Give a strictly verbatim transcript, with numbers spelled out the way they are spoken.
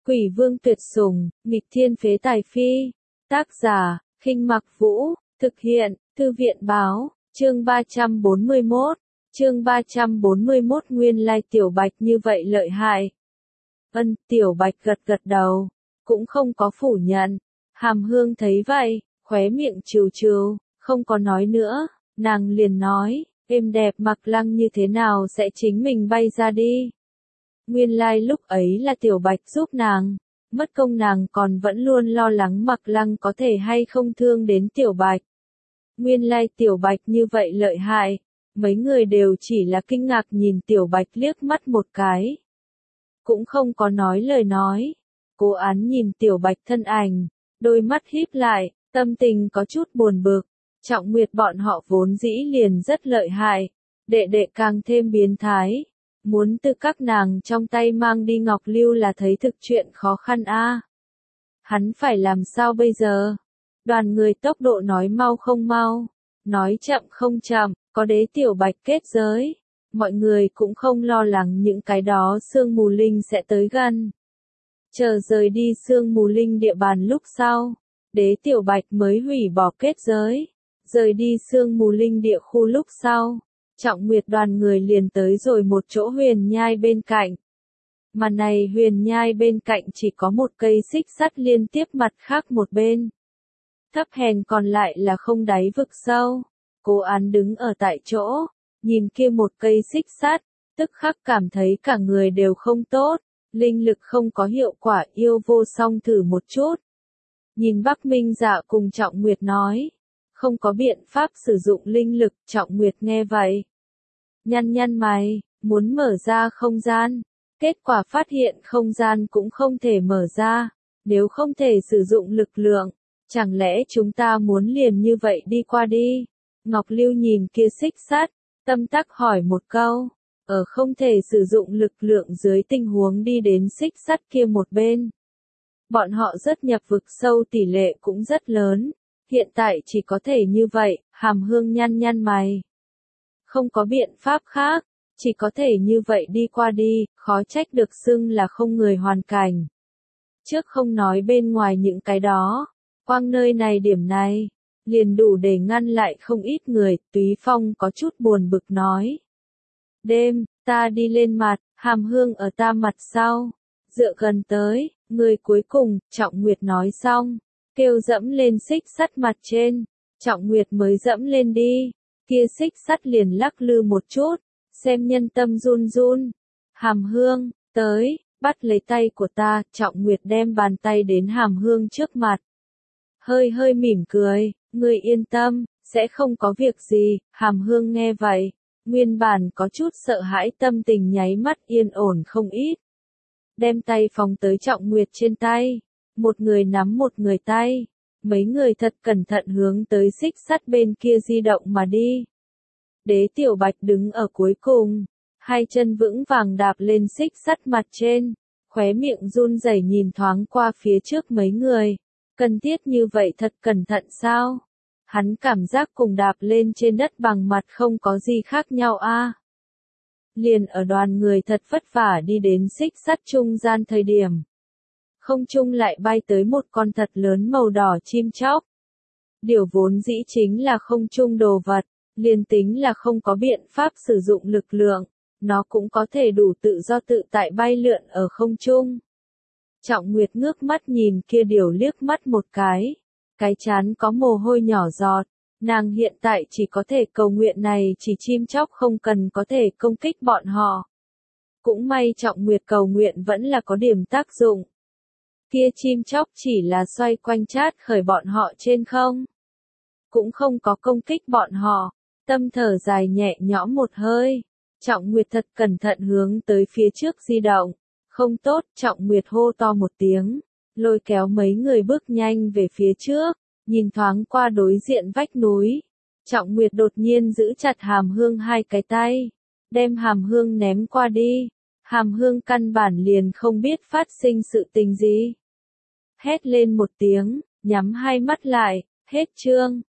Quỷ vương tuyệt sủng, nghịch thiên phế tài phi. Tác giả, Khinh Mặc Vũ, thực hiện, Thư viện báo, chương ba trăm bốn mươi mốt, chương ba trăm bốn mươi mốt nguyên lai Tiểu Bạch như vậy lợi hại. Ân, Tiểu Bạch gật gật đầu, cũng không có phủ nhận. Hàm Hương thấy vậy, khóe miệng trừ trừ, không có nói nữa, nàng liền nói, êm đẹp Mặc Lăng như thế nào sẽ chính mình bay ra đi. Nguyên lai lúc ấy là Tiểu Bạch giúp nàng, mất công nàng còn vẫn luôn lo lắng Mặc Lăng có thể hay không thương đến Tiểu Bạch. Nguyên lai Tiểu Bạch như vậy lợi hại, mấy người đều chỉ là kinh ngạc nhìn Tiểu Bạch liếc mắt một cái. Cũng không có nói lời nói, Cố Án nhìn Tiểu Bạch thân ảnh, đôi mắt híp lại, tâm tình có chút buồn bực. Trọng Nguyệt bọn họ vốn dĩ liền rất lợi hại, đệ đệ càng thêm biến thái. Muốn từ các nàng trong tay mang đi Ngọc Lưu là thấy thực chuyện khó khăn a. À. Hắn phải làm sao bây giờ? Đoàn người tốc độ nói mau không mau, nói chậm không chậm, có đế Tiểu Bạch kết giới. Mọi người cũng không lo lắng những cái đó sương mù linh sẽ tới gần. Chờ rời đi sương mù linh địa bàn lúc sau, đế Tiểu Bạch mới hủy bỏ kết giới. Rời đi sương mù linh địa khu lúc sau, Trọng Nguyệt đoàn người liền tới rồi một chỗ huyền nhai bên cạnh. Mà này huyền nhai bên cạnh chỉ có một cây xích sắt liên tiếp mặt khác một bên. Thấp hèn còn lại là không đáy vực sâu. Cố Án đứng ở tại chỗ, nhìn kia một cây xích sắt, tức khắc cảm thấy cả người đều không tốt, linh lực không có hiệu quả yêu vô song thử một chút. Nhìn Bắc Minh Dạ cùng Trọng Nguyệt nói, không có biện pháp sử dụng linh lực, Trọng Nguyệt nghe vậy. Nhăn nhăn mày, muốn mở ra không gian, kết quả phát hiện không gian cũng không thể mở ra, nếu không thể sử dụng lực lượng, chẳng lẽ chúng ta muốn liền như vậy đi qua đi? Ngọc Lưu nhìn kia xích sắt, tâm tắc hỏi một câu, ở không thể sử dụng lực lượng dưới tình huống đi đến xích sắt kia một bên. Bọn họ rất nhập vực sâu tỷ lệ cũng rất lớn. Hiện tại chỉ có thể như vậy, Hàm Hương nhăn nhăn mày. Không có biện pháp khác, chỉ có thể như vậy đi qua đi, khó trách được xưng là không người hoàn cảnh. Trước không nói bên ngoài những cái đó, quang nơi này điểm này, liền đủ để ngăn lại không ít người, Túy Phong có chút buồn bực nói. Đêm, ta đi lên mặt, Hàm Hương ở ta mặt sau, dựa gần tới, người cuối cùng, Trọng Nguyệt nói xong. Kêu dẫm lên xích sắt mặt trên, Trọng Nguyệt mới dẫm lên đi, kia xích sắt liền lắc lư một chút, xem nhân tâm run run. Hàm Hương, tới, bắt lấy tay của ta, Trọng Nguyệt đem bàn tay đến Hàm Hương trước mặt. Hơi hơi mỉm cười, ngươi yên tâm, sẽ không có việc gì, Hàm Hương nghe vậy, nguyên bản có chút sợ hãi tâm tình nháy mắt yên ổn không ít. Đem tay phóng tới Trọng Nguyệt trên tay. Một người nắm một người tay, mấy người thật cẩn thận hướng tới xích sắt bên kia di động mà đi. Đế Tiểu Bạch đứng ở cuối cùng, hai chân vững vàng đạp lên xích sắt mặt trên, khóe miệng run rẩy nhìn thoáng qua phía trước mấy người. Cần thiết như vậy thật cẩn thận sao? Hắn cảm giác cùng đạp lên trên đất bằng mặt không có gì khác nhau a. À? Liền ở đoàn người thật vất vả đi đến xích sắt trung gian thời điểm. Không trung lại bay tới một con thật lớn màu đỏ chim chóc. Điều vốn dĩ chính là không trung đồ vật, liền tính là không có biện pháp sử dụng lực lượng, nó cũng có thể đủ tự do tự tại bay lượn ở không trung. Trọng Nguyệt ngước mắt nhìn kia điều liếc mắt một cái, cái chán có mồ hôi nhỏ giọt, nàng hiện tại chỉ có thể cầu nguyện này chỉ chim chóc không cần có thể công kích bọn họ. Cũng may Trọng Nguyệt cầu nguyện vẫn là có điểm tác dụng. Kia chim chóc chỉ là xoay quanh chát khởi bọn họ trên không. Cũng không có công kích bọn họ, tâm thở dài nhẹ nhõm một hơi. Trọng Nguyệt thật cẩn thận hướng tới phía trước di động. Không tốt, Trọng Nguyệt hô to một tiếng, lôi kéo mấy người bước nhanh về phía trước, nhìn thoáng qua đối diện vách núi. Trọng Nguyệt đột nhiên giữ chặt Hàm Hương hai cái tay, đem Hàm Hương ném qua đi. Hàm Hương căn bản liền không biết phát sinh sự tình gì. Hét lên một tiếng, nhắm hai mắt lại, hết chương.